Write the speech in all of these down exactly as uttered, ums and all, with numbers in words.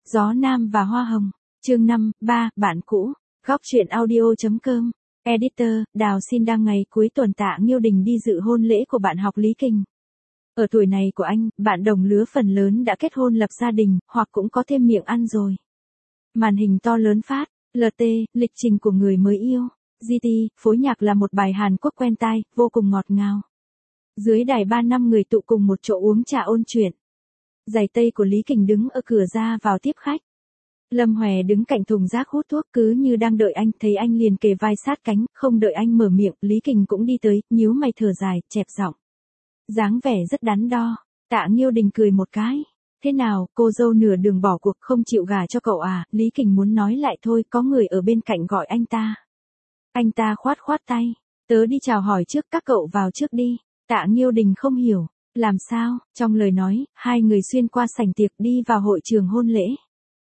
Gió Nam và Hoa Hồng. Chương năm, ba, bạn cũ. Góc truyện audio.com. Editor, Đào xin đăng ngày cuối tuần Tạ Nghiêu Đình đi dự hôn lễ của bạn học Lý Kình. Ở tuổi này của anh, bạn đồng lứa phần lớn đã kết hôn lập gia đình, hoặc cũng có thêm miệng ăn rồi. Màn hình to lớn phát, lờ tê, lịch trình của người mới yêu. giê tê, phối nhạc là một bài Hàn Quốc quen tai, vô cùng ngọt ngào. Dưới đài ba năm người tụ cùng một chỗ uống trà ôn chuyện. Giày tây của Lý Kình đứng ở cửa ra vào tiếp khách. Lâm Hòe đứng cạnh thùng rác hút thuốc cứ như đang đợi anh, thấy anh liền kề vai sát cánh, không đợi anh mở miệng, Lý Kình cũng đi tới, nhíu mày thở dài, chẹp giọng. Dáng vẻ rất đắn đo. Tạ Nghiêu Đình cười một cái. Thế nào, cô dâu nửa đường bỏ cuộc không chịu gả cho cậu à? Lý Kình muốn nói lại thôi, có người ở bên cạnh gọi anh ta. Anh ta khoát khoát tay. Tớ đi chào hỏi trước, các cậu vào trước đi. Tạ Nghiêu Đình không hiểu. Làm sao? Trong lời nói, hai người xuyên qua sảnh tiệc đi vào hội trường hôn lễ.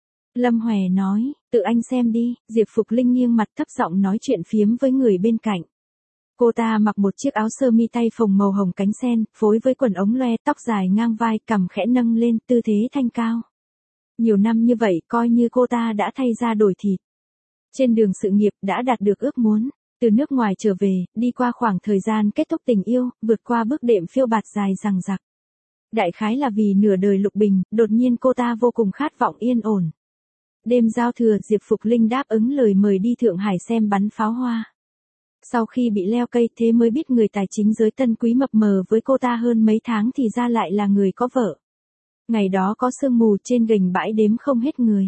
Lâm Hòe nói, tự anh xem đi. Diệp Phục Linh nghiêng mặt thấp giọng nói chuyện phiếm với người bên cạnh. Cô ta mặc một chiếc áo sơ mi tay phồng màu hồng cánh sen, phối với quần ống loe, tóc dài ngang vai, cằm khẽ nâng lên, tư thế thanh cao. Nhiều năm như vậy, coi như cô ta đã thay da đổi thịt. Trên đường sự nghiệp đã đạt được ước muốn. Từ nước ngoài trở về, đi qua khoảng thời gian kết thúc tình yêu, vượt qua bước đệm phiêu bạt dài dằng dặc. Đại khái là vì nửa đời lục bình, đột nhiên cô ta vô cùng khát vọng yên ổn. Đêm giao thừa, Diệp Phục Linh đáp ứng lời mời đi Thượng Hải xem bắn pháo hoa. Sau khi bị leo cây thế mới biết người tài chính giới tân quý mập mờ với cô ta hơn mấy tháng thì ra lại là người có vợ. Ngày đó có sương mù trên gành bãi đếm không hết người.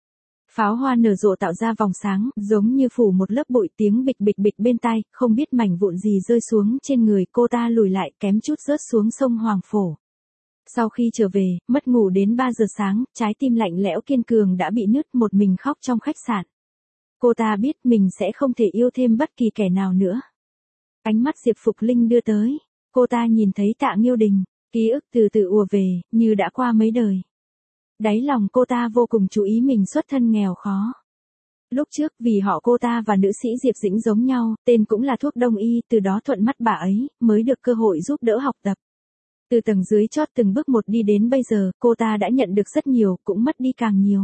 Pháo hoa nở rộ tạo ra vòng sáng, giống như phủ một lớp bụi, tiếng bịch bịch bịch bên tai, không biết mảnh vụn gì rơi xuống trên người, cô ta lùi lại kém chút rớt xuống sông Hoàng Phổ. Sau khi trở về, mất ngủ đến ba giờ sáng, trái tim lạnh lẽo kiên cường đã bị nứt, một mình khóc trong khách sạn. Cô ta biết mình sẽ không thể yêu thêm bất kỳ kẻ nào nữa. Ánh mắt Diệp Phục Linh đưa tới, cô ta nhìn thấy Tạ Nghiêu Đình, ký ức từ từ ùa về, như đã qua mấy đời. Đáy lòng cô ta vô cùng chú ý mình xuất thân nghèo khó. Lúc trước vì họ cô ta và nữ sĩ Diệp Dĩnh giống nhau, tên cũng là thuốc đông y, từ đó thuận mắt bà ấy, mới được cơ hội giúp đỡ học tập. Từ tầng dưới chót từng bước một đi đến bây giờ, cô ta đã nhận được rất nhiều, cũng mất đi càng nhiều.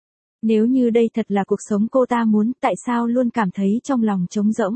Nếu như đây thật là cuộc sống cô ta muốn, tại sao luôn cảm thấy trong lòng trống rỗng?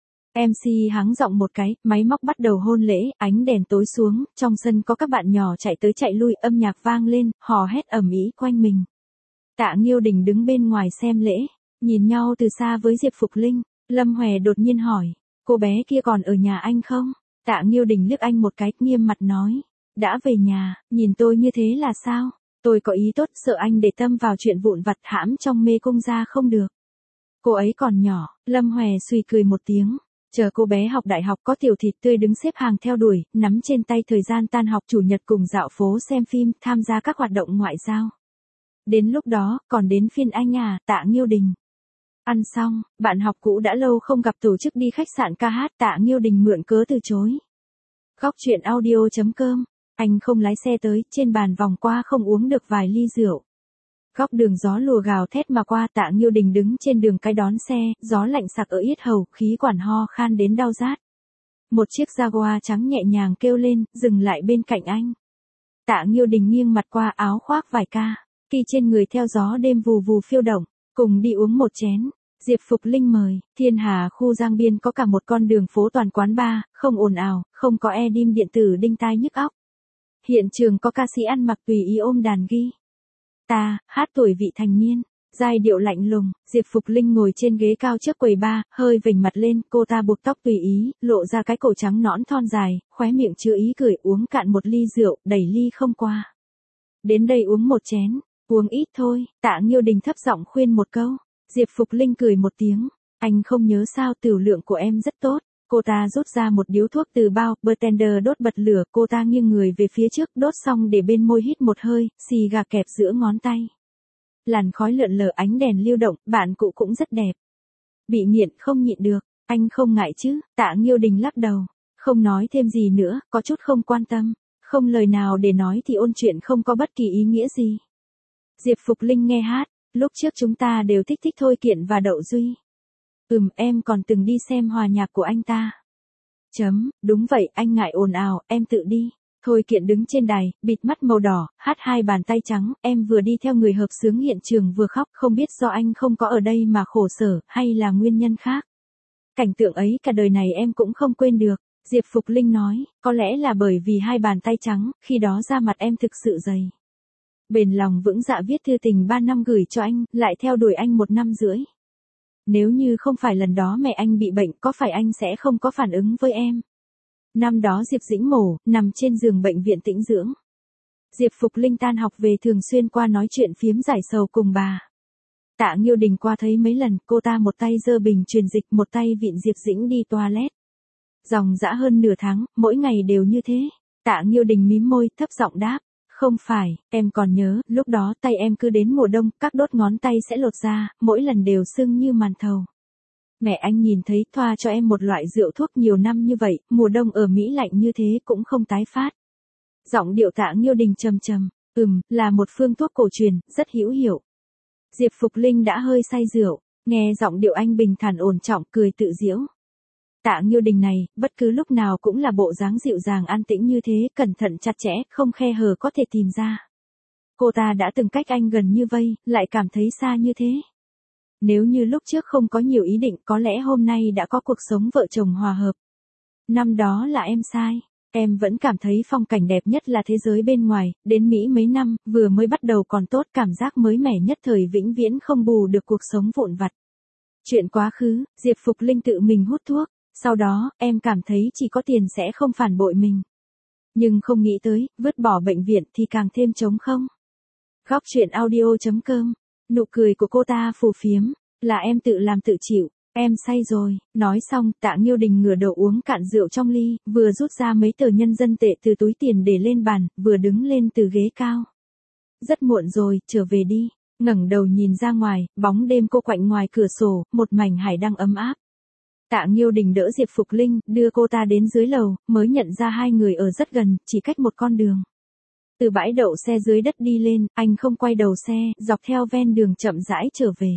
em xê hắng giọng một cái, máy móc bắt đầu hôn lễ, ánh đèn tối xuống, trong sân có các bạn nhỏ chạy tới chạy lui, âm nhạc vang lên, hò hét ầm ĩ quanh mình. Tạ Nghiêu Đình đứng bên ngoài xem lễ, nhìn nhau từ xa với Diệp Phục Linh. Lâm Hòe đột nhiên hỏi, cô bé kia còn ở nhà anh không? Tạ Nghiêu Đình liếc anh một cái, nghiêm mặt nói, đã về nhà, nhìn tôi như thế là sao? Tôi có ý tốt, sợ anh để tâm vào chuyện vụn vặt hãm trong mê cung ra không được. Cô ấy còn nhỏ. Lâm Hòe suy cười một tiếng. Chờ cô bé học đại học có tiểu thịt tươi đứng xếp hàng theo đuổi, nắm trên tay thời gian tan học chủ nhật cùng dạo phố xem phim, tham gia các hoạt động ngoại giao. Đến lúc đó, còn đến phiên anh à, Tạ Nghiêu Đình. Ăn xong, bạn học cũ đã lâu không gặp tổ chức đi khách sạn ca hát, Tạ Nghiêu Đình mượn cớ từ chối. Góc truyện audio.com. Anh không lái xe tới, trên bàn vòng qua không uống được vài ly rượu. Góc đường gió lùa gào thét mà qua, Tạ Nghiêu Đình đứng trên đường cái đón xe, gió lạnh sặc ở yết hầu, khí quản ho khan đến đau rát. Một chiếc Jaguar trắng nhẹ nhàng kêu lên, dừng lại bên cạnh anh. Tạ Nghiêu Đình nghiêng mặt qua, áo khoác vải ca, kỳ trên người theo gió đêm vù vù phiêu động, cùng đi uống một chén. Diệp Phục Linh mời, Thiên Hà khu Giang Biên có cả một con đường phố toàn quán bar, không ồn ào, không có e đêm điện tử đinh tai nhức óc. Hiện trường có ca sĩ ăn mặc tùy ý ôm đàn ghi. Ta, hát tuổi vị thành niên, giai điệu lạnh lùng. Diệp Phục Linh ngồi trên ghế cao trước quầy bar, hơi vểnh mặt lên, cô ta buộc tóc tùy ý, lộ ra cái cổ trắng nõn thon dài, khóe miệng chứa ý cười, uống cạn một ly rượu, đẩy ly không qua. Đến đây uống một chén, uống ít thôi. Tạ Nghiêu Đình thấp giọng khuyên một câu. Diệp Phục Linh cười một tiếng, anh không nhớ sao, tiểu lượng của em rất tốt. Cô ta rút ra một điếu thuốc từ bao, bartender đốt bật lửa, cô ta nghiêng người về phía trước, đốt xong để bên môi hít một hơi, xì gà kẹp giữa ngón tay. Làn khói lượn lờ, ánh đèn lưu động, bạn cụ cũng rất đẹp. Bị nghiện không nhịn được, anh không ngại chứ? Tạ Nghiêu Đình lắc đầu, không nói thêm gì nữa, có chút không quan tâm, không lời nào để nói thì ôn chuyện không có bất kỳ ý nghĩa gì. Diệp Phục Linh nghe hát, lúc trước chúng ta đều thích thích Thôi Kiện và Đậu Duy. Ừm, em còn từng đi xem hòa nhạc của anh ta. Chấm, đúng vậy, anh ngại ồn ào, em tự đi. Thôi Kiện đứng trên đài, bịt mắt màu đỏ, hát hai bàn tay trắng, em vừa đi theo người hợp xướng hiện trường vừa khóc, không biết do anh không có ở đây mà khổ sở, hay là nguyên nhân khác. Cảnh tượng ấy cả đời này em cũng không quên được. Diệp Phục Linh nói, có lẽ là bởi vì hai bàn tay trắng, khi đó da mặt em thực sự dày. Bền lòng vững dạ viết thư tình ba năm gửi cho anh, lại theo đuổi anh một năm rưỡi. Nếu như không phải lần đó mẹ anh bị bệnh, có phải anh sẽ không có phản ứng với em? Năm đó Diệp Dĩnh mổ, nằm trên giường bệnh viện tĩnh dưỡng. Diệp Phục Linh tan học về thường xuyên qua nói chuyện phiếm giải sầu cùng bà. Tạ Nghiêu Đình qua thấy mấy lần, cô ta một tay giơ bình truyền dịch, một tay vịn Diệp Dĩnh đi toilet. Dòng dã hơn nửa tháng, mỗi ngày đều như thế. Tạ Nghiêu Đình mím môi, thấp giọng đáp. Không phải, em còn nhớ, lúc đó tay em cứ đến mùa đông, các đốt ngón tay sẽ lột ra, mỗi lần đều sưng như màn thầu. Mẹ anh nhìn thấy thoa cho em một loại rượu thuốc nhiều năm như vậy, mùa đông ở Mỹ lạnh như thế cũng không tái phát. Giọng điệu Tạ Nghiêu Đình trầm trầm, ừm, là một phương thuốc cổ truyền, rất hữu hiệu. Diệp Phục Linh đã hơi say rượu, nghe giọng điệu anh bình thản ổn trọng, cười tự giễu. Tạ Nghiêu Đình này, bất cứ lúc nào cũng là bộ dáng dịu dàng an tĩnh như thế, cẩn thận chặt chẽ, không khe hở có thể tìm ra. Cô ta đã từng cách anh gần như vây, lại cảm thấy xa như thế. Nếu như lúc trước không có nhiều ý định, có lẽ hôm nay đã có cuộc sống vợ chồng hòa hợp. Năm đó là em sai. Em vẫn cảm thấy phong cảnh đẹp nhất là thế giới bên ngoài, đến Mỹ mấy năm, vừa mới bắt đầu còn tốt, cảm giác mới mẻ nhất thời vĩnh viễn không bù được cuộc sống vụn vặt. Chuyện quá khứ, Diệp Phục Linh tự mình hút thuốc, sau đó, em cảm thấy chỉ có tiền sẽ không phản bội mình. Nhưng không nghĩ tới, vứt bỏ bệnh viện thì càng thêm trống không. Góc truyện audio chấm com, nụ cười của cô ta phù phiếm, là em tự làm tự chịu. Em say rồi, nói xong, Tạ Nghiêu Đình ngửa đầu uống cạn rượu trong ly, vừa rút ra mấy tờ nhân dân tệ từ túi tiền để lên bàn, vừa đứng lên từ ghế cao. Rất muộn rồi, trở về đi. Ngẩng đầu nhìn ra ngoài, bóng đêm cô quạnh ngoài cửa sổ, một mảnh hải đăng ấm áp. Tạ Nghiêu Đình đỡ Diệp Phục Linh, đưa cô ta đến dưới lầu, mới nhận ra hai người ở rất gần, chỉ cách một con đường. Từ bãi đậu xe dưới đất đi lên, anh không quay đầu xe, dọc theo ven đường chậm rãi trở về.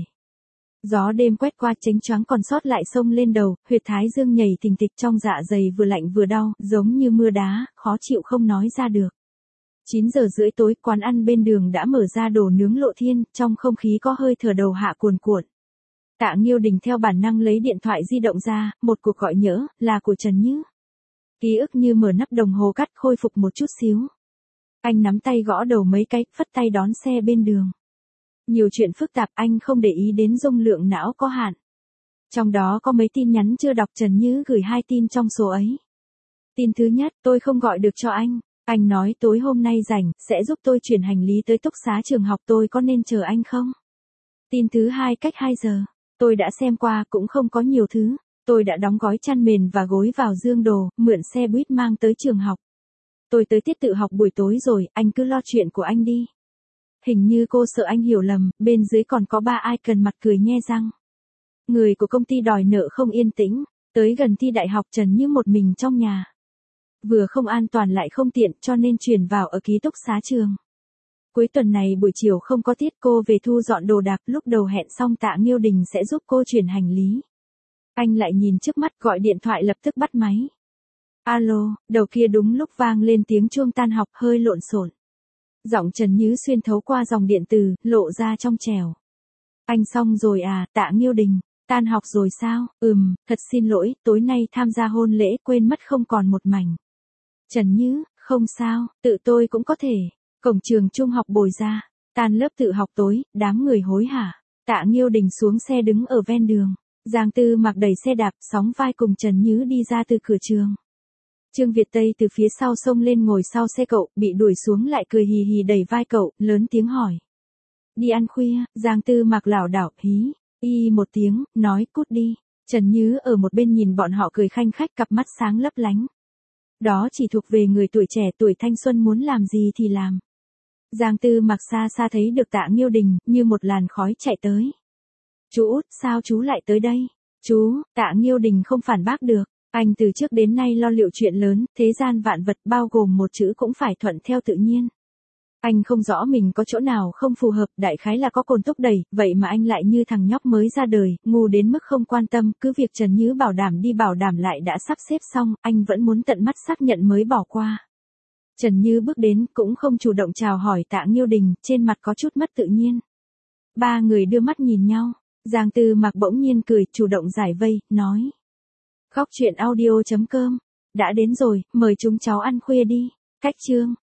Gió đêm quét qua chánh choáng còn sót lại sông lên đầu, huyệt thái dương nhảy thình thịch trong dạ dày vừa lạnh vừa đau, giống như mưa đá, khó chịu không nói ra được. chín giờ rưỡi tối, quán ăn bên đường đã mở ra đồ nướng lộ thiên, trong không khí có hơi thở đầu hạ cuồn cuộn. Tạ Nghiêu Đình theo bản năng lấy điện thoại di động ra, một cuộc gọi nhỡ, là của Trần Như. Ký ức như mở nắp đồng hồ cắt khôi phục một chút xíu. Anh nắm tay gõ đầu mấy cái, phất tay đón xe bên đường. Nhiều chuyện phức tạp, anh không để ý đến dung lượng não có hạn. Trong đó có mấy tin nhắn chưa đọc, Trần Như gửi hai tin trong số ấy. Tin thứ nhất, tôi không gọi được cho anh. Anh nói tối hôm nay rảnh, sẽ giúp tôi chuyển hành lý tới túc xá trường học, tôi có nên chờ anh không? Tin thứ hai, cách hai giờ. Tôi đã xem qua, cũng không có nhiều thứ. Tôi đã đóng gói chăn mền và gối vào dương đồ, mượn xe buýt mang tới trường học. Tôi tới tiết tự học buổi tối rồi, anh cứ lo chuyện của anh đi. Hình như cô sợ anh hiểu lầm, bên dưới còn có ba icon mặt cười nhe răng. Người của công ty đòi nợ không yên tĩnh, tới gần thi đại học Trần Như một mình trong nhà. Vừa không an toàn lại không tiện cho nên chuyển vào ở ký túc xá trường. Cuối tuần này buổi chiều không có tiết, cô về thu dọn đồ đạc, lúc đầu hẹn xong Tạ Nghiêu Đình sẽ giúp cô chuyển hành lý. Anh lại nhìn trước mắt, gọi điện thoại lập tức bắt máy. Alo, đầu kia đúng lúc vang lên tiếng chuông tan học, hơi lộn xộn. Giọng Trần Như xuyên thấu qua dòng điện từ, lộ ra trong trẻo. Anh xong rồi à, Tạ Nghiêu Đình, tan học rồi sao? Ừm, thật xin lỗi, tối nay tham gia hôn lễ quên mất không còn một mảnh. Trần Như, không sao, tự tôi cũng có thể. Cổng trường trung học Bồi Gia, tan lớp tự học tối, đám người hối hả. Tạ Nghiêu Đình xuống xe đứng ở ven đường. Giang Tư Mặc đẩy xe đạp, sóng vai cùng Trần Như đi ra từ cửa trường. Trương Việt Tây từ phía sau xông lên ngồi sau xe cậu, bị đuổi xuống lại cười hì hì đẩy vai cậu, lớn tiếng hỏi. Đi ăn khuya, Giang Tư Mặc lảo đảo, hí, y một tiếng, nói cút đi. Trần Như ở một bên nhìn bọn họ cười khanh khách, cặp mắt sáng lấp lánh. Đó chỉ thuộc về người tuổi trẻ, tuổi thanh xuân, muốn làm gì thì làm. Giang Tư Mặc xa xa thấy được Tạ Nghiêu Đình, như một làn khói chạy tới. Chú út, sao chú lại tới đây? Chú, Tạ Nghiêu Đình không phản bác được. Anh từ trước đến nay lo liệu chuyện lớn, thế gian vạn vật bao gồm một chữ cũng phải thuận theo tự nhiên. Anh không rõ mình có chỗ nào không phù hợp, đại khái là có cồn thúc đẩy, vậy mà anh lại như thằng nhóc mới ra đời, ngu đến mức không quan tâm, cứ việc Trần Như bảo đảm đi bảo đảm lại đã sắp xếp xong, anh vẫn muốn tận mắt xác nhận mới bỏ qua. Trần Như bước đến, cũng không chủ động chào hỏi Tạ Nghiêu Đình, trên mặt có chút mất tự nhiên. Ba người đưa mắt nhìn nhau, Giang Tư Mạc bỗng nhiên cười, chủ động giải vây, nói. Góc truyện audio chấm com, đã đến rồi, mời chúng cháu ăn khuya đi. Cách chương.